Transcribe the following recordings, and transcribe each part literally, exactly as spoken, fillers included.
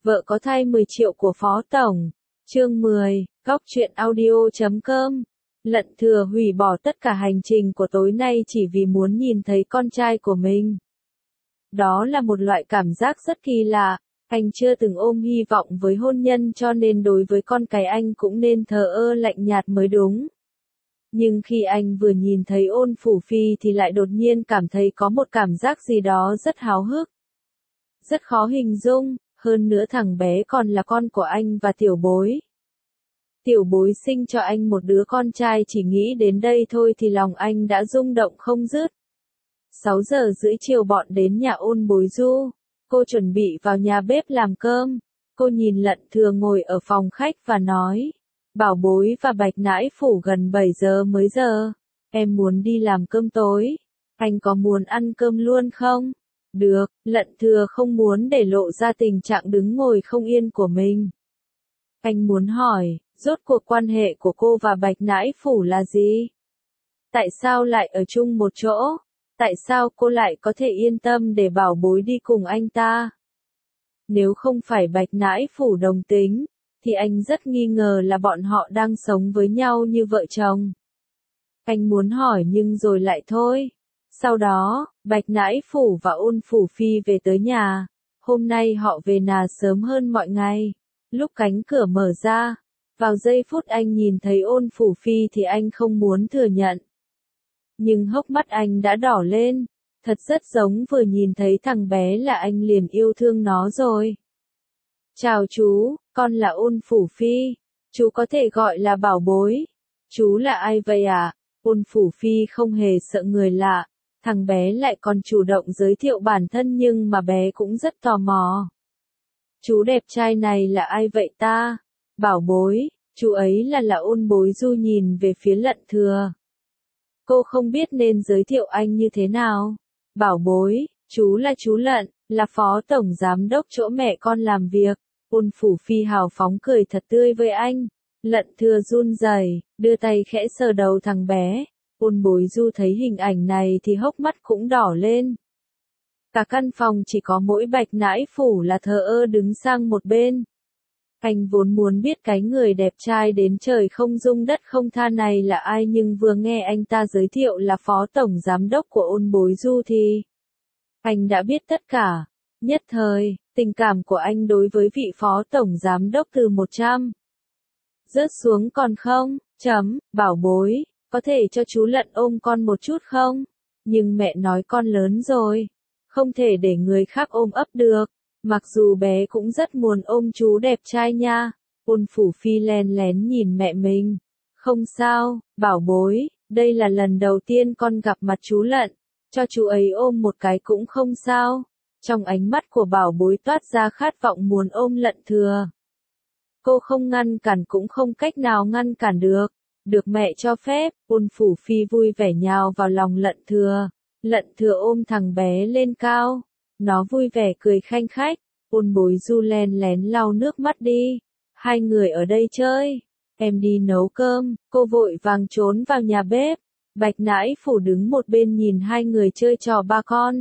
Vợ có thai mười triệu của Phó Tổng. Chương mười, Góc truyện audio chấm com. Lận Thừa hủy bỏ tất cả hành trình của tối nay chỉ vì muốn nhìn thấy con trai của mình. Đó là một loại cảm giác rất kỳ lạ, anh chưa từng ôm hy vọng với hôn nhân cho nên đối với con cái anh cũng nên thờ ơ lạnh nhạt mới đúng. Nhưng khi anh vừa nhìn thấy Ôn Phủ Phi thì lại đột nhiên cảm thấy có một cảm giác gì đó rất háo hức. Rất khó hình dung, hơn nữa thằng bé còn là con của anh và Tiểu Bối. Tiểu Bối sinh cho anh một đứa con trai, chỉ nghĩ đến đây thôi thì lòng anh đã rung động không dứt. sáu giờ rưỡi chiều bọn đến nhà Ôn Bối Du. Cô chuẩn bị vào nhà bếp làm cơm. Cô nhìn Lận Thừa ngồi ở phòng khách và nói. Bảo Bối và Bạch Nãi Phủ gần bảy giờ mới giờ. Em muốn đi làm cơm tối. Anh có muốn ăn cơm luôn không? Được, Lận Thừa không muốn để lộ ra tình trạng đứng ngồi không yên của mình. Anh muốn hỏi, rốt cuộc quan hệ của cô và Bạch Nãi Phủ là gì? Tại sao lại ở chung một chỗ? Tại sao cô lại có thể yên tâm để Bảo Bối đi cùng anh ta? Nếu không phải Bạch Nãi Phủ đồng tính, thì anh rất nghi ngờ là bọn họ đang sống với nhau như vợ chồng. Anh muốn hỏi nhưng rồi lại thôi. Sau đó, Bạch Nãi Phủ và Ôn Phủ Phi về tới nhà. Hôm nay họ về nhà sớm hơn mọi ngày. Lúc cánh cửa mở ra, vào giây phút anh nhìn thấy Ôn Phủ Phi thì anh không muốn thừa nhận. Nhưng hốc mắt anh đã đỏ lên, thật rất giống vừa nhìn thấy thằng bé là anh liền yêu thương nó rồi. Chào chú, con là Ôn Phủ Phi, chú có thể gọi là Bảo Bối. Chú là ai vậy à? Ôn Phủ Phi không hề sợ người lạ, thằng bé lại còn chủ động giới thiệu bản thân nhưng mà bé cũng rất tò mò. Chú đẹp trai này là ai vậy ta? Bảo Bối, chú ấy là là Ôn Bối Du nhìn về phía Lận Thừa. Cô không biết nên giới thiệu anh như thế nào. Bảo Bối, chú là chú Lận, là phó tổng giám đốc chỗ mẹ con làm việc. Ôn Phủ Phi hào phóng cười thật tươi với anh. Lận Thừa run rẩy, đưa tay khẽ sờ đầu thằng bé. Ôn Bối Du thấy hình ảnh này thì hốc mắt cũng đỏ lên. Cả căn phòng chỉ có mỗi Bạch Nãi Phủ là thờ ơ đứng sang một bên. Anh vốn muốn biết cái người đẹp trai đến trời không dung đất không tha này là ai nhưng vừa nghe anh ta giới thiệu là phó tổng giám đốc của Ôn Bối Du thì anh đã biết tất cả. Nhất thời, tình cảm của anh đối với vị phó tổng giám đốc từ một trăm rớt xuống còn không, chấm, Bảo Bối, có thể cho chú Lận ôm con một chút không? Nhưng mẹ nói con lớn rồi, không thể để người khác ôm ấp được. Mặc dù bé cũng rất muốn ôm chú đẹp trai nha. Ôn Phủ Phi len lén nhìn mẹ mình. Không sao, Bảo Bối, đây là lần đầu tiên con gặp mặt chú Lận. Cho chú ấy ôm một cái cũng không sao. Trong ánh mắt của Bảo Bối toát ra khát vọng muốn ôm Lận Thừa. Cô không ngăn cản cũng không cách nào ngăn cản được. Được mẹ cho phép, Ôn Phủ Phi vui vẻ nhào vào lòng Lận Thừa. Lận Thừa ôm thằng bé lên cao. Nó vui vẻ cười khanh khách. Ôn Bối Du len lén lau nước mắt đi. Hai người ở đây chơi. Em đi nấu cơm. Cô vội vàng trốn vào nhà bếp. Bạch Nãi Phủ đứng một bên nhìn hai người chơi trò ba con.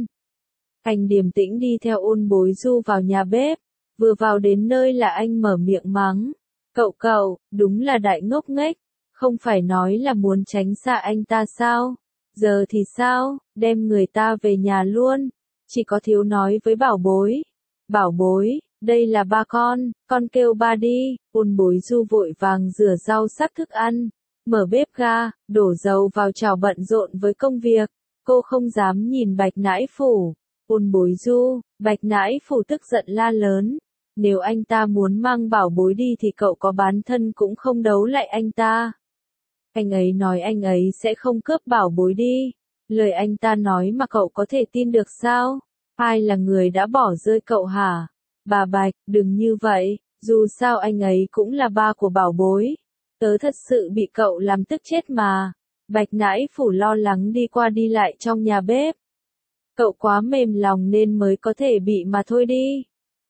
Anh điềm tĩnh đi theo Ôn Bối Du vào nhà bếp. Vừa vào đến nơi là anh mở miệng mắng. Cậu cậu, đúng là đại ngốc nghếch. Không phải nói là muốn tránh xa anh ta sao? Giờ thì sao? Đem người ta về nhà luôn. Chỉ có thiếu nói với Bảo Bối. Bảo Bối, đây là ba con, con kêu ba đi. Ôn Bối Du vội vàng rửa rau sắc thức ăn, mở bếp ga, đổ dầu vào chảo bận rộn với công việc. Cô không dám nhìn Bạch Nãi Phủ. Ôn Bối Du, Bạch Nãi Phủ tức giận la lớn. Nếu anh ta muốn mang Bảo Bối đi thì cậu có bán thân cũng không đấu lại anh ta. Anh ấy nói anh ấy sẽ không cướp Bảo Bối đi. Lời anh ta nói mà cậu có thể tin được sao? Ai là người đã bỏ rơi cậu hả? Bà Bạch, đừng như vậy, dù sao anh ấy cũng là ba của Bảo Bối. Tớ thật sự bị cậu làm tức chết mà. Bạch Nãi Phủ lo lắng đi qua đi lại trong nhà bếp. Cậu quá mềm lòng nên mới có thể bị mà thôi đi.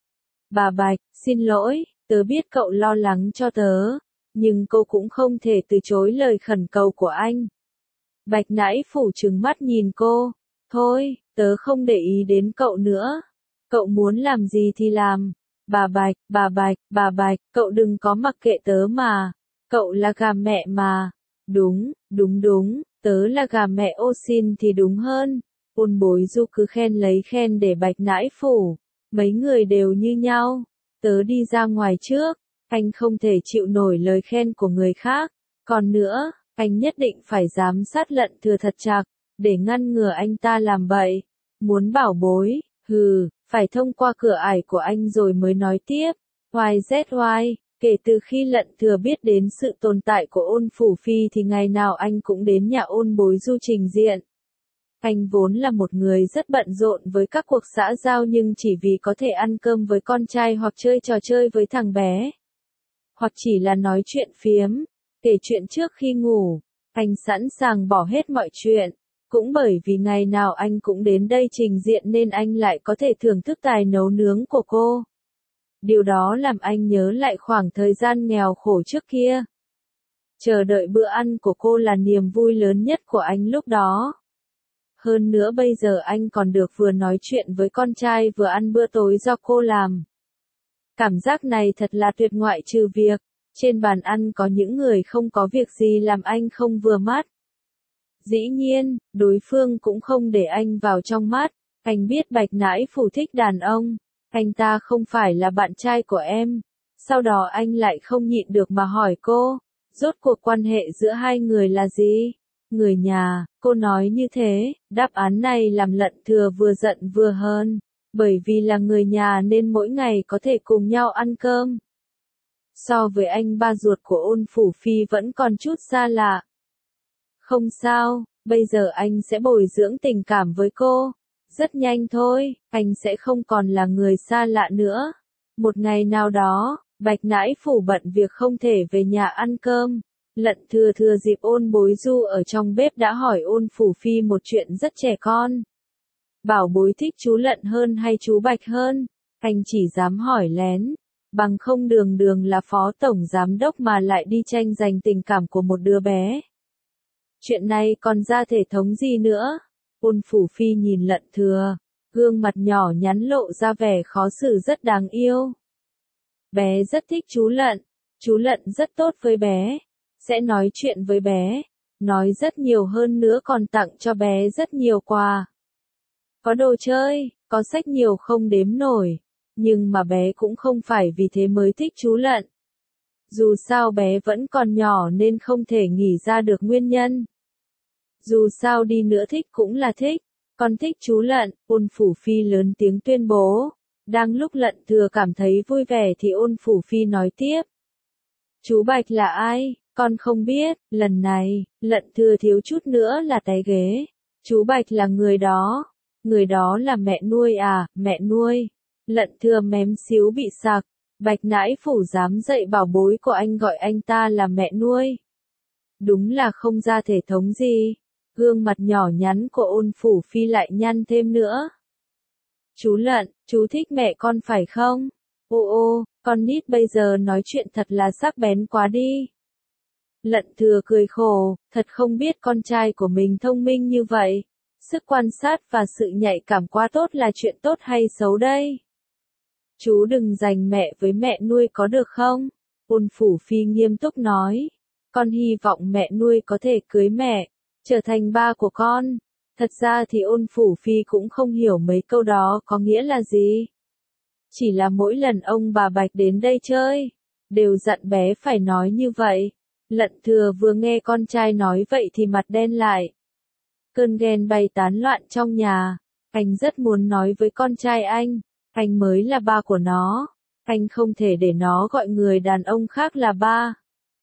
Bà Bạch, xin lỗi, tớ biết cậu lo lắng cho tớ, nhưng cô cũng không thể từ chối lời khẩn cầu của anh. Bạch Nãi Phủ trừng mắt nhìn cô. Thôi, tớ không để ý đến cậu nữa. Cậu muốn làm gì thì làm. bà Bạch, bà Bạch, bà Bạch, cậu đừng có mặc kệ tớ mà, cậu là gà mẹ mà. Đúng, đúng đúng, tớ là gà mẹ ô xin thì đúng hơn. Ôn Bối Du cứ khen lấy khen để Bạch nãi phủ, mấy người đều như nhau. Tớ đi ra ngoài trước, anh không thể chịu nổi lời khen của người khác. Còn nữa, anh nhất định phải giám sát Lận Thừa thật chặt, để ngăn ngừa anh ta làm bậy. Muốn bảo bối, hừ, phải thông qua cửa ải của anh rồi mới nói tiếp. Y Z Y, kể từ khi Lận Thừa biết đến sự tồn tại của Ôn Phủ Phi thì ngày nào anh cũng đến nhà Ôn Bối Du trình diện. Anh vốn là một người rất bận rộn với các cuộc xã giao nhưng chỉ vì có thể ăn cơm với con trai hoặc chơi trò chơi với thằng bé, hoặc chỉ là nói chuyện phiếm, kể chuyện trước khi ngủ, anh sẵn sàng bỏ hết mọi chuyện. Cũng bởi vì ngày nào anh cũng đến đây trình diện nên anh lại có thể thưởng thức tài nấu nướng của cô. Điều đó làm anh nhớ lại khoảng thời gian nghèo khổ trước kia. Chờ đợi bữa ăn của cô là niềm vui lớn nhất của anh lúc đó. Hơn nữa bây giờ anh còn được vừa nói chuyện với con trai vừa ăn bữa tối do cô làm. Cảm giác này thật là tuyệt, ngoại trừ việc trên bàn ăn có những người không có việc gì làm anh không vừa mắt. Dĩ nhiên, đối phương cũng không để anh vào trong mắt. Anh biết Bạch nãi phủ thích đàn ông, anh ta không phải là bạn trai của em. Sau đó anh lại không nhịn được mà hỏi cô, rốt cuộc quan hệ giữa hai người là gì? Người nhà, cô nói như thế, đáp án này làm Lận Thừa vừa giận vừa hờn, bởi vì là người nhà nên mỗi ngày có thể cùng nhau ăn cơm. So với anh ba ruột của Ôn Phủ Phi vẫn còn chút xa lạ. Không sao, bây giờ anh sẽ bồi dưỡng tình cảm với cô. Rất nhanh thôi, anh sẽ không còn là người xa lạ nữa. Một ngày nào đó, Bạch nãi phủ bận việc không thể về nhà ăn cơm. Lận Thừa thừa dịp Ôn Bối Du ở trong bếp đã hỏi Ôn Phủ Phi một chuyện rất trẻ con. Bảo bối thích chú Lận hơn hay chú Bạch hơn? Anh chỉ dám hỏi lén, bằng không đường đường là phó tổng giám đốc mà lại đi tranh giành tình cảm của một đứa bé. Chuyện này còn ra thể thống gì nữa? Ôn Phủ Phi nhìn Lận Thừa, gương mặt nhỏ nhắn lộ ra vẻ khó xử rất đáng yêu. Bé rất thích chú Lận, chú Lận rất tốt với bé, sẽ nói chuyện với bé, nói rất nhiều hơn nữa còn tặng cho bé rất nhiều quà. Có đồ chơi, có sách nhiều không đếm nổi, nhưng mà bé cũng không phải vì thế mới thích chú Lận. Dù sao bé vẫn còn nhỏ nên không thể nghĩ ra được nguyên nhân. Dù sao đi nữa thích cũng là thích, con thích chú Lận. Ôn Phủ Phi lớn tiếng tuyên bố. Đang lúc Lận Thừa cảm thấy vui vẻ thì Ôn Phủ Phi nói tiếp. Chú Bạch là ai? Con không biết. Lần này, Lận Thừa thiếu chút nữa là té ghế. Chú Bạch là người đó. Người đó là mẹ nuôi à? Mẹ nuôi. Lận Thừa mém xíu bị sặc. Bạch nãi phủ dám dạy bảo bối của anh gọi anh ta là mẹ nuôi. Đúng là không ra thể thống gì. Gương mặt nhỏ nhắn của Ôn Phủ Phi lại nhăn thêm nữa. Chú Lận, chú thích mẹ con phải không? Ô ô, con nít bây giờ nói chuyện thật là sắc bén quá đi. Lận Thừa cười khổ, thật không biết con trai của mình thông minh như vậy. Sức quan sát và sự nhạy cảm quá tốt là chuyện tốt hay xấu đây? Chú đừng giành mẹ với mẹ nuôi có được không? Ôn Phủ Phi nghiêm túc nói. Con hy vọng mẹ nuôi có thể cưới mẹ, trở thành ba của con. Thật ra thì Ôn Phủ Phi cũng không hiểu mấy câu đó có nghĩa là gì. Chỉ là mỗi lần ông bà Bạch đến đây chơi, đều dặn bé phải nói như vậy. Lận Thừa vừa nghe con trai nói vậy thì mặt đen lại. Cơn ghen bay tán loạn trong nhà. Anh rất muốn nói với con trai anh, anh mới là ba của nó. Anh không thể để nó gọi người đàn ông khác là ba.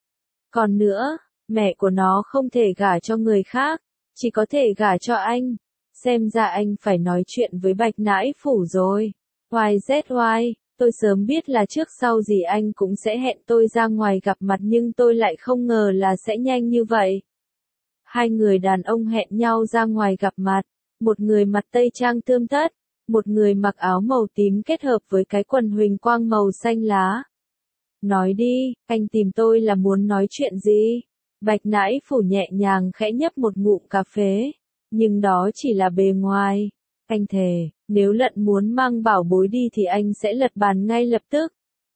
Còn nữa, mẹ của nó không thể gả cho người khác, chỉ có thể gả cho anh. Xem ra anh phải nói chuyện với Bạch nãi phủ rồi. Y Z Y, tôi sớm biết là trước sau gì anh cũng sẽ hẹn tôi ra ngoài gặp mặt nhưng tôi lại không ngờ là sẽ nhanh như vậy. Hai người đàn ông hẹn nhau ra ngoài gặp mặt, một người mặc tây trang tươm tất, một người mặc áo màu tím kết hợp với cái quần huỳnh quang màu xanh lá. Nói đi, anh tìm tôi là muốn nói chuyện gì? Bạch nãi phủ nhẹ nhàng khẽ nhấp một ngụm cà phê, nhưng đó chỉ là bề ngoài. Anh thề, Nếu Lận muốn mang bảo bối đi thì anh sẽ lật bàn ngay lập tức.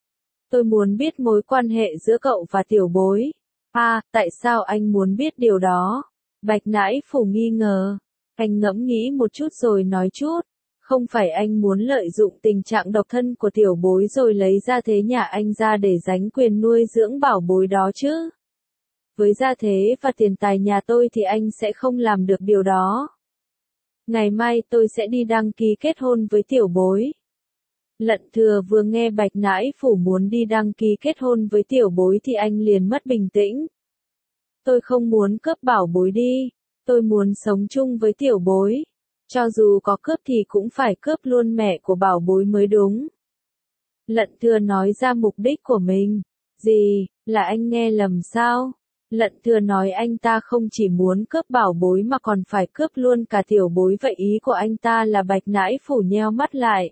Tôi muốn biết mối quan hệ giữa cậu và tiểu bối. À, tại sao anh muốn biết điều đó? Bạch Nãi Phủ nghi ngờ. Anh ngẫm nghĩ một chút rồi nói chút. Không phải anh muốn lợi dụng tình trạng độc thân của tiểu bối rồi lấy gia thế nhà anh ra để giành quyền nuôi dưỡng bảo bối đó chứ? Với gia thế và tiền tài nhà tôi thì anh sẽ không làm được điều đó. Ngày mai tôi sẽ đi đăng ký kết hôn với tiểu bối. Lận Thừa vừa nghe Bạch Nãi Phủ muốn đi đăng ký kết hôn với tiểu bối thì anh liền mất bình tĩnh. Tôi không muốn cướp bảo bối đi, tôi muốn sống chung với tiểu bối. Cho dù có cướp thì cũng phải cướp luôn mẹ của bảo bối mới đúng. Lận Thừa nói ra mục đích của mình. Gì, là anh nghe lầm sao? Lận Thừa nói anh ta không chỉ muốn cướp bảo bối mà còn phải cướp luôn cả tiểu bối, vậy ý của anh ta là Bạch Nãi Phủ nheo mắt lại.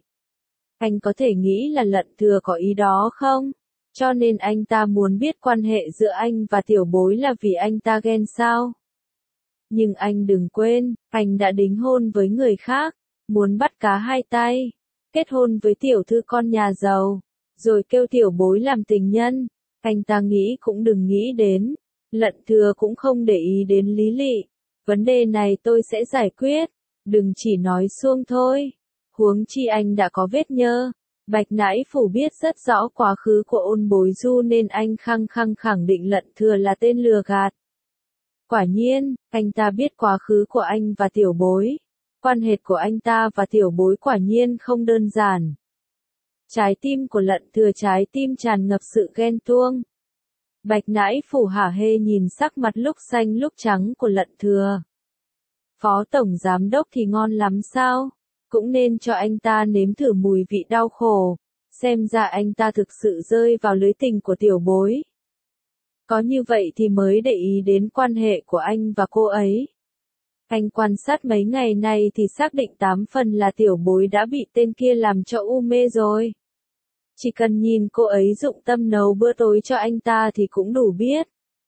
Anh có thể nghĩ là Lận Thừa có ý đó không? Cho nên anh ta muốn biết quan hệ giữa anh và tiểu bối là vì anh ta ghen sao? Nhưng anh đừng quên, anh đã đính hôn với người khác, muốn bắt cá hai tay, kết hôn với tiểu thư con nhà giàu, rồi kêu tiểu bối làm tình nhân. Anh ta nghĩ cũng đừng nghĩ đến. Lận Thừa cũng không để ý đến lý lị. Vấn đề này tôi sẽ giải quyết, đừng chỉ nói suông thôi. Huống chi anh đã có vết nhơ. Bạch Nãi Phủ biết rất rõ quá khứ của Ôn Bối Du nên anh khăng khăng khẳng định Lận Thừa là tên lừa gạt. Quả nhiên, anh ta biết quá khứ của anh và tiểu bối. Quan hệ của anh ta và tiểu bối quả nhiên không đơn giản. Trái tim của Lận Thừa trái tim tràn ngập sự ghen tuông. Bạch Nãi Phủ hả hê nhìn sắc mặt lúc xanh lúc trắng của Lận Thừa. Phó tổng giám đốc thì ngon lắm sao? Cũng nên cho anh ta nếm thử mùi vị đau khổ. Xem ra anh ta thực sự rơi vào lưới tình của tiểu bối. Có như vậy thì mới để ý đến quan hệ của anh và cô ấy. Anh quan sát mấy ngày này thì xác định tám phần là tiểu bối đã bị tên kia làm cho u mê rồi. Chỉ cần nhìn cô ấy dụng tâm nấu bữa tối cho anh ta thì cũng đủ biết.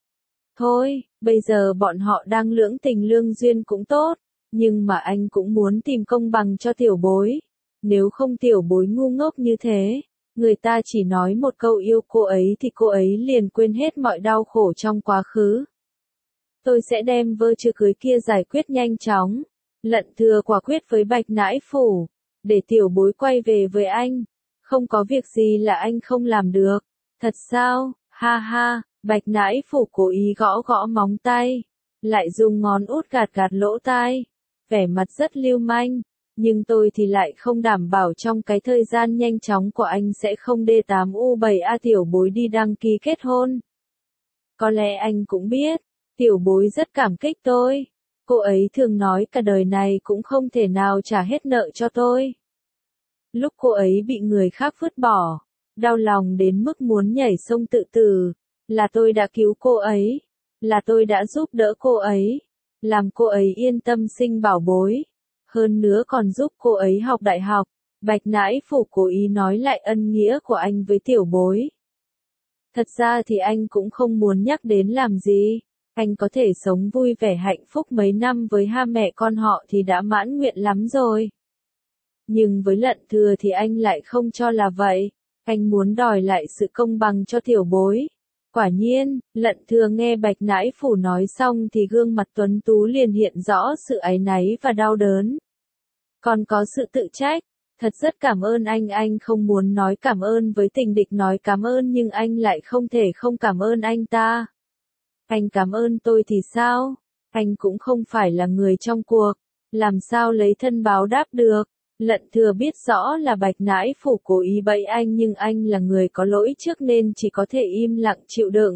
Thôi, bây giờ bọn họ đang lưỡng tình lương duyên cũng tốt, nhưng mà anh cũng muốn tìm công bằng cho tiểu bối. Nếu không tiểu bối ngu ngốc như thế, người ta chỉ nói một câu yêu cô ấy thì cô ấy liền quên hết mọi đau khổ trong quá khứ. Tôi sẽ đem vơ chưa cưới kia giải quyết nhanh chóng. Lận Thừa quả quyết với Bạch Nãi Phủ, để tiểu bối quay về với anh. Không có việc gì là anh không làm được. Thật sao? Ha ha, Bạch Nãi Phủ cố ý gõ gõ móng tay, lại dùng ngón út gạt gạt lỗ tai, vẻ mặt rất lưu manh. Nhưng tôi thì lại không đảm bảo trong cái thời gian nhanh chóng của anh sẽ không D tám U bảy A tiểu bối đi đăng ký kết hôn. Có lẽ anh cũng biết, tiểu bối rất cảm kích tôi. Cô ấy thường nói cả đời này cũng không thể nào trả hết nợ cho tôi. Lúc cô ấy bị người khác vứt bỏ, đau lòng đến mức muốn nhảy sông tự tử, là tôi đã cứu cô ấy, là tôi đã giúp đỡ cô ấy, làm cô ấy yên tâm sinh bảo bối. Hơn nữa còn giúp cô ấy học đại học. Bạch Nãi Phủ cố ý nói lại ân nghĩa của anh với tiểu bối. Thật ra thì anh cũng không muốn nhắc đến làm gì. Anh có thể sống vui vẻ hạnh phúc mấy năm với hai mẹ con họ thì đã mãn nguyện lắm rồi. Nhưng với Lận Thừa thì anh lại không cho là vậy. Anh muốn đòi lại sự công bằng cho tiểu bối. Quả nhiên, Lận Thừa nghe Bạch Nãi Phủ nói xong thì gương mặt tuấn tú liền hiện rõ sự áy náy và đau đớn. Còn có sự tự trách. Thật rất cảm ơn anh, anh không muốn nói cảm ơn với tình địch nói cảm ơn nhưng anh lại không thể không cảm ơn anh ta. Anh cảm ơn tôi thì sao? Anh cũng không phải là người trong cuộc. Làm sao lấy thân báo đáp được? Lận Thừa biết rõ là Bạch Nãi Phủ cố ý bẫy anh nhưng anh là người có lỗi trước nên chỉ có thể im lặng chịu đựng.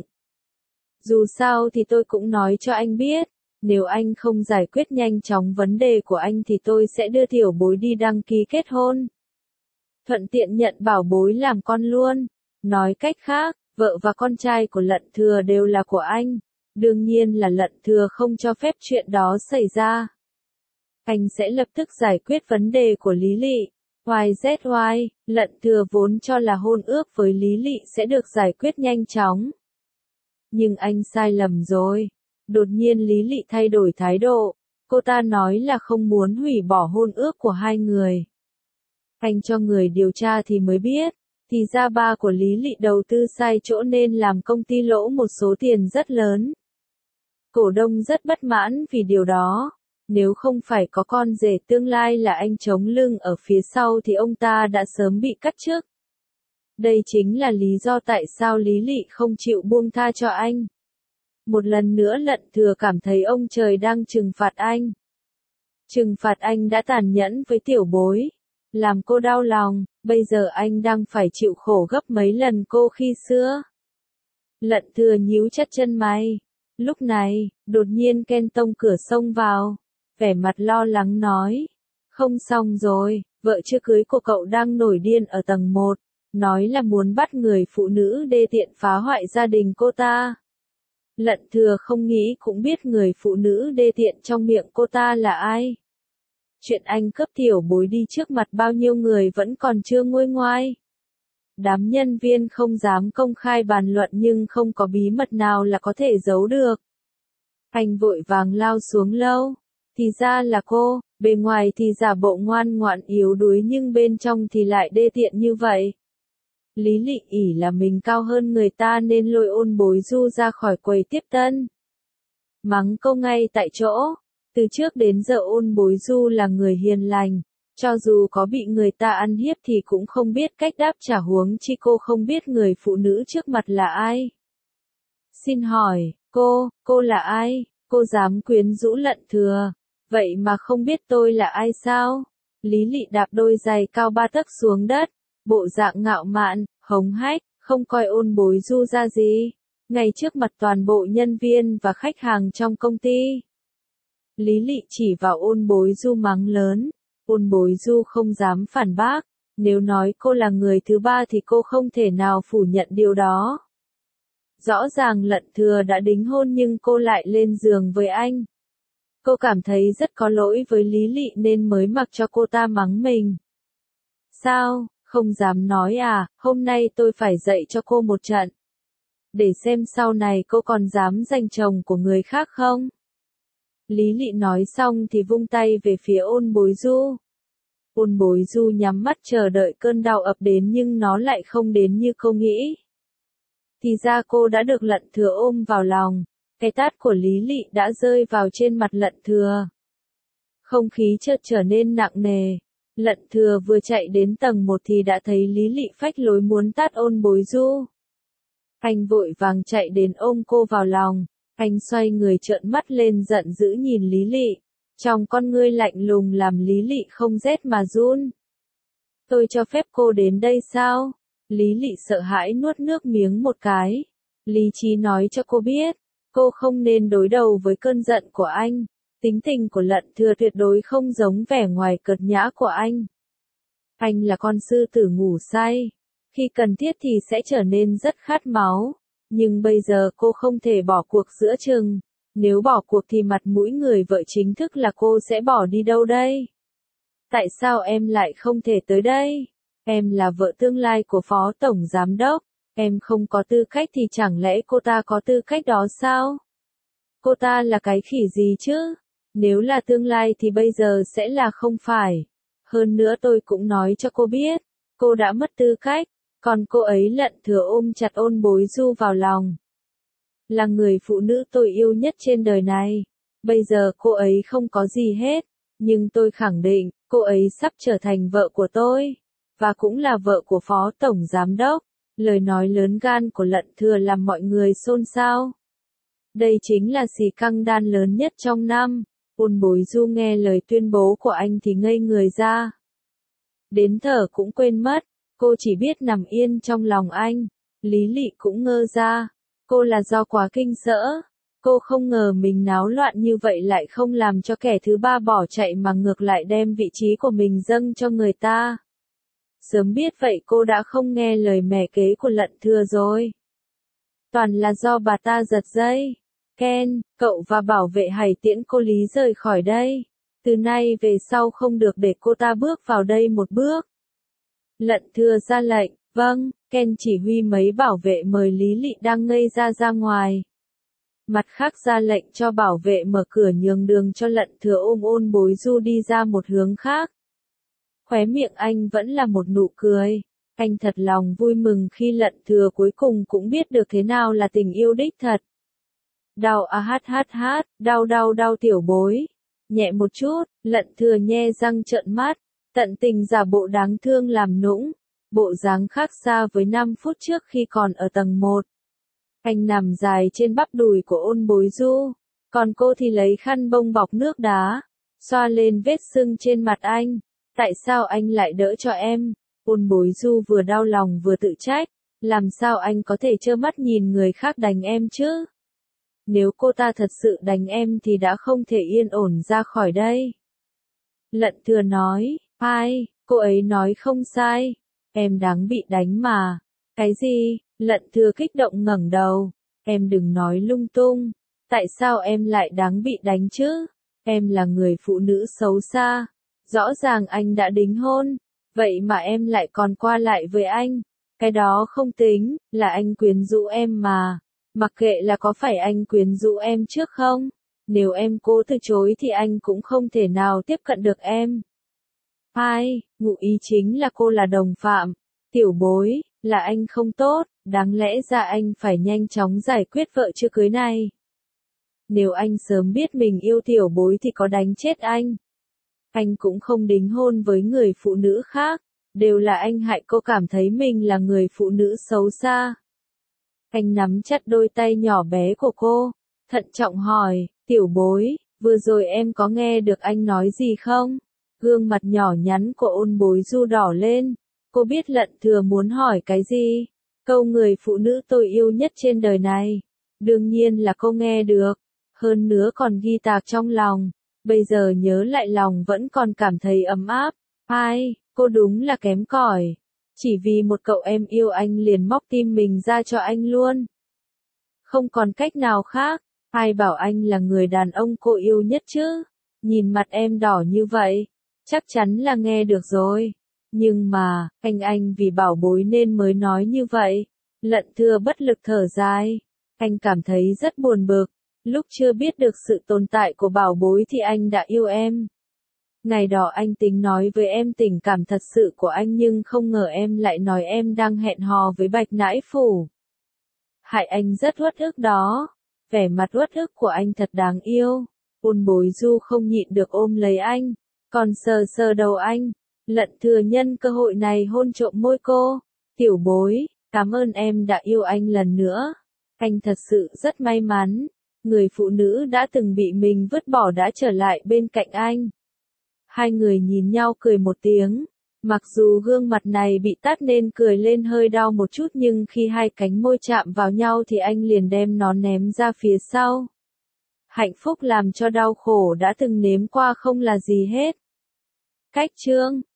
Dù sao thì tôi cũng nói cho anh biết, nếu anh không giải quyết nhanh chóng vấn đề của anh thì tôi sẽ đưa tiểu bối đi đăng ký kết hôn. Thuận tiện nhận bảo bối làm con luôn. Nói cách khác, vợ và con trai của Lận Thừa đều là của anh. Đương nhiên là Lận Thừa không cho phép chuyện đó xảy ra. Anh sẽ lập tức giải quyết vấn đề của Lý Lị. Y Z Y, Lận Thừa vốn cho là hôn ước với Lý Lị sẽ được giải quyết nhanh chóng. Nhưng anh sai lầm rồi. Đột nhiên Lý Lị thay đổi thái độ. Cô ta nói là không muốn hủy bỏ hôn ước của hai người. Anh cho người điều tra thì mới biết, thì ra ba của Lý Lị đầu tư sai chỗ nên làm công ty lỗ một số tiền rất lớn. Cổ đông rất bất mãn vì điều đó. Nếu không phải có con rể tương lai là anh chống lưng ở phía sau thì ông ta đã sớm bị cắt chức. Đây chính là lý do tại sao Lý Lị không chịu buông tha cho anh. Một lần nữa Lận Thừa cảm thấy ông trời đang trừng phạt anh. Trừng phạt anh đã tàn nhẫn với tiểu bối, làm cô đau lòng, bây giờ anh đang phải chịu khổ gấp mấy lần cô khi xưa. Lận Thừa nhíu chặt chân mày. Lúc này, đột nhiên Ken Tông cửa xông vào, vẻ mặt lo lắng nói. Không xong rồi, vợ chưa cưới của cậu đang nổi điên ở tầng một, nói là muốn bắt người phụ nữ đê tiện phá hoại gia đình cô ta. Lận Thừa không nghĩ cũng biết người phụ nữ đê tiện trong miệng cô ta là ai. Chuyện anh cướp tiểu bối đi trước mặt bao nhiêu người vẫn còn chưa nguôi ngoai. Đám nhân viên không dám công khai bàn luận nhưng không có bí mật nào là có thể giấu được. Anh vội vàng lao xuống lâu. Thì ra là cô, bề ngoài thì giả bộ ngoan ngoãn yếu đuối nhưng bên trong thì lại đê tiện như vậy. Lý Lị ỷ là mình cao hơn người ta nên lôi Ôn Bối Du ra khỏi quầy tiếp tân. Mắng cô ngay tại chỗ. Từ trước đến giờ Ôn Bối Du là người hiền lành. Cho dù có bị người ta ăn hiếp thì cũng không biết cách đáp trả, huống chi cô không biết người phụ nữ trước mặt là ai. Xin hỏi, cô, cô là ai? Cô dám quyến rũ Lận Thừa. Vậy mà không biết tôi là ai sao? Lý Lị đạp đôi giày cao ba tấc xuống đất. Bộ dạng ngạo mạn, hống hách, không coi Ôn Bối Du ra gì. Ngay trước mặt toàn bộ nhân viên và khách hàng trong công ty. Lý Lị chỉ vào Ôn Bối Du mắng lớn. Ôn Bối Du không dám phản bác. Nếu nói cô là người thứ ba thì cô không thể nào phủ nhận điều đó. Rõ ràng Lận Thừa đã đính hôn nhưng cô lại lên giường với anh. Cô cảm thấy rất có lỗi với Lý Lị nên mới mặc cho cô ta mắng mình. Sao, không dám nói à, hôm nay tôi phải dạy cho cô một trận. Để xem sau này cô còn dám giành chồng của người khác không? Lý Lị nói xong thì vung tay về phía Ôn Bối Du. Ôn Bối Du nhắm mắt chờ đợi cơn đau ập đến nhưng nó lại không đến như cô nghĩ. Thì ra cô đã được Lận Thừa ôm vào lòng. Cái tát của Lý Lị đã rơi vào trên mặt Lận Thừa. Không khí chợt trở nên nặng nề. Lận Thừa vừa chạy đến tầng một thì đã thấy Lý Lị phách lối muốn tát Ôn Bối Du. Anh vội vàng chạy đến ôm cô vào lòng. Anh xoay người trợn mắt lên giận dữ nhìn Lý Lị. Trong con ngươi lạnh lùng làm Lý Lị không rét mà run. Tôi cho phép cô đến đây sao? Lý Lị sợ hãi nuốt nước miếng một cái. Lý trí nói cho cô biết. Cô không nên đối đầu với cơn giận của anh. Tính tình của Lận Thừa tuyệt đối không giống vẻ ngoài cợt nhã của anh. Anh là con sư tử ngủ say. Khi cần thiết thì sẽ trở nên rất khát máu. Nhưng bây giờ cô không thể bỏ cuộc giữa chừng. Nếu bỏ cuộc thì mặt mũi người vợ chính thức là cô sẽ bỏ đi đâu đây? Tại sao em lại không thể tới đây? Em là vợ tương lai của Phó Tổng Giám Đốc. Em không có tư cách thì chẳng lẽ cô ta có tư cách đó sao? Cô ta là cái khỉ gì chứ? Nếu là tương lai thì bây giờ sẽ là không phải. Hơn nữa tôi cũng nói cho cô biết. Cô đã mất tư cách. Còn cô ấy Lận Thừa ôm chặt Ôn Bối Du vào lòng. Là người phụ nữ tôi yêu nhất trên đời này. Bây giờ cô ấy không có gì hết. Nhưng tôi khẳng định, cô ấy sắp trở thành vợ của tôi. Và cũng là vợ của Phó Tổng Giám Đốc. Lời nói lớn gan của Lận Thừa làm mọi người xôn xao. Đây chính là xì căng đan lớn nhất trong năm. Ôn Bối Du nghe lời tuyên bố của anh thì ngây người ra. Đến thở cũng quên mất. Cô chỉ biết nằm yên trong lòng anh. Lý Lị cũng ngơ ra. Cô là do quá kinh sợ. Cô không ngờ mình náo loạn như vậy lại không làm cho kẻ thứ ba bỏ chạy mà ngược lại đem vị trí của mình dâng cho người ta. Sớm biết vậy cô đã không nghe lời mẹ kế của Lận Thừa rồi. Toàn là do bà ta giật dây. Ken, cậu và bảo vệ hãy tiễn cô Lý rời khỏi đây. Từ nay về sau không được để cô ta bước vào đây một bước. Lận Thừa ra lệnh, vâng, Ken chỉ huy mấy bảo vệ mời Lý Lị đang ngây ra ra ngoài. Mặt khác ra lệnh cho bảo vệ mở cửa nhường đường cho Lận Thừa ôm Ôn Bối Du đi ra một hướng khác. Khóe miệng anh vẫn là một nụ cười. Anh thật lòng vui mừng khi Lận Thừa cuối cùng cũng biết được thế nào là tình yêu đích thật. Đau a hát hát hát, đau đau đau tiểu bối. Nhẹ một chút, Lận Thừa nhe răng trợn mắt, tận tình giả bộ đáng thương làm nũng. Bộ dáng khác xa với năm phút trước khi còn ở tầng một. Anh nằm dài trên bắp đùi của Ôn Bối Du, còn cô thì lấy khăn bông bọc nước đá, xoa lên vết sưng trên mặt anh. Tại sao anh lại đỡ cho em? Ôn Bối Du vừa đau lòng vừa tự trách, làm sao anh có thể trơ mắt nhìn người khác đánh em chứ? Nếu cô ta thật sự đánh em thì đã không thể yên ổn ra khỏi đây. Lận Thừa nói, ai, cô ấy nói không sai, em đáng bị đánh mà. Cái gì? Lận Thừa kích động ngẩng đầu, em đừng nói lung tung, tại sao em lại đáng bị đánh chứ? Em là người phụ nữ xấu xa, rõ ràng anh đã đính hôn, vậy mà em lại còn qua lại với anh, cái đó không tính, là anh quyến rũ em mà, mặc kệ là có phải anh quyến rũ em trước không, nếu em cố từ chối thì anh cũng không thể nào tiếp cận được em. Ai, ngụ ý chính là cô là đồng phạm, tiểu bối, là anh không tốt, đáng lẽ ra anh phải nhanh chóng giải quyết vợ chưa cưới này. Nếu anh sớm biết mình yêu tiểu bối thì có đánh chết anh. Anh cũng không đính hôn với người phụ nữ khác, đều là anh hại cô cảm thấy mình là người phụ nữ xấu xa. Anh nắm chặt đôi tay nhỏ bé của cô, thận trọng hỏi, tiểu bối, vừa rồi em có nghe được anh nói gì không? Gương mặt nhỏ nhắn của Ôn Bối Du đỏ lên, cô biết Lận Thừa muốn hỏi cái gì, câu người phụ nữ tôi yêu nhất trên đời này. Đương nhiên là cô nghe được, hơn nữa còn ghi tạc trong lòng, bây giờ nhớ lại lòng vẫn còn cảm thấy ấm áp. Ai, cô đúng là kém cỏi. Chỉ vì một cậu em yêu anh liền móc tim mình ra cho anh luôn. Không còn cách nào khác, ai bảo anh là người đàn ông cô yêu nhất chứ? Nhìn mặt em đỏ như vậy, chắc chắn là nghe được rồi. Nhưng mà, anh anh vì bảo bối nên mới nói như vậy. Lận Thừa bất lực thở dài. Anh cảm thấy rất buồn bực. Lúc chưa biết được sự tồn tại của bảo bối thì anh đã yêu em. Ngày đó anh tính nói với em tình cảm thật sự của anh nhưng không ngờ em lại nói em đang hẹn hò với Bạch Nãi Phủ. Hại anh rất uất ức đó. Vẻ mặt uất ức của anh thật đáng yêu. Ôn Bối Du không nhịn được ôm lấy anh, còn sờ sờ đầu anh. Lận Thừa nhân cơ hội này hôn trộm môi cô. Tiểu bối, cảm ơn em đã yêu anh lần nữa. Anh thật sự rất may mắn. Người phụ nữ đã từng bị mình vứt bỏ đã trở lại bên cạnh anh. Hai người nhìn nhau cười một tiếng. Mặc dù gương mặt này bị tát nên cười lên hơi đau một chút nhưng khi hai cánh môi chạm vào nhau thì anh liền đem nó ném ra phía sau. Hạnh phúc làm cho đau khổ đã từng nếm qua không là gì hết. Cách chương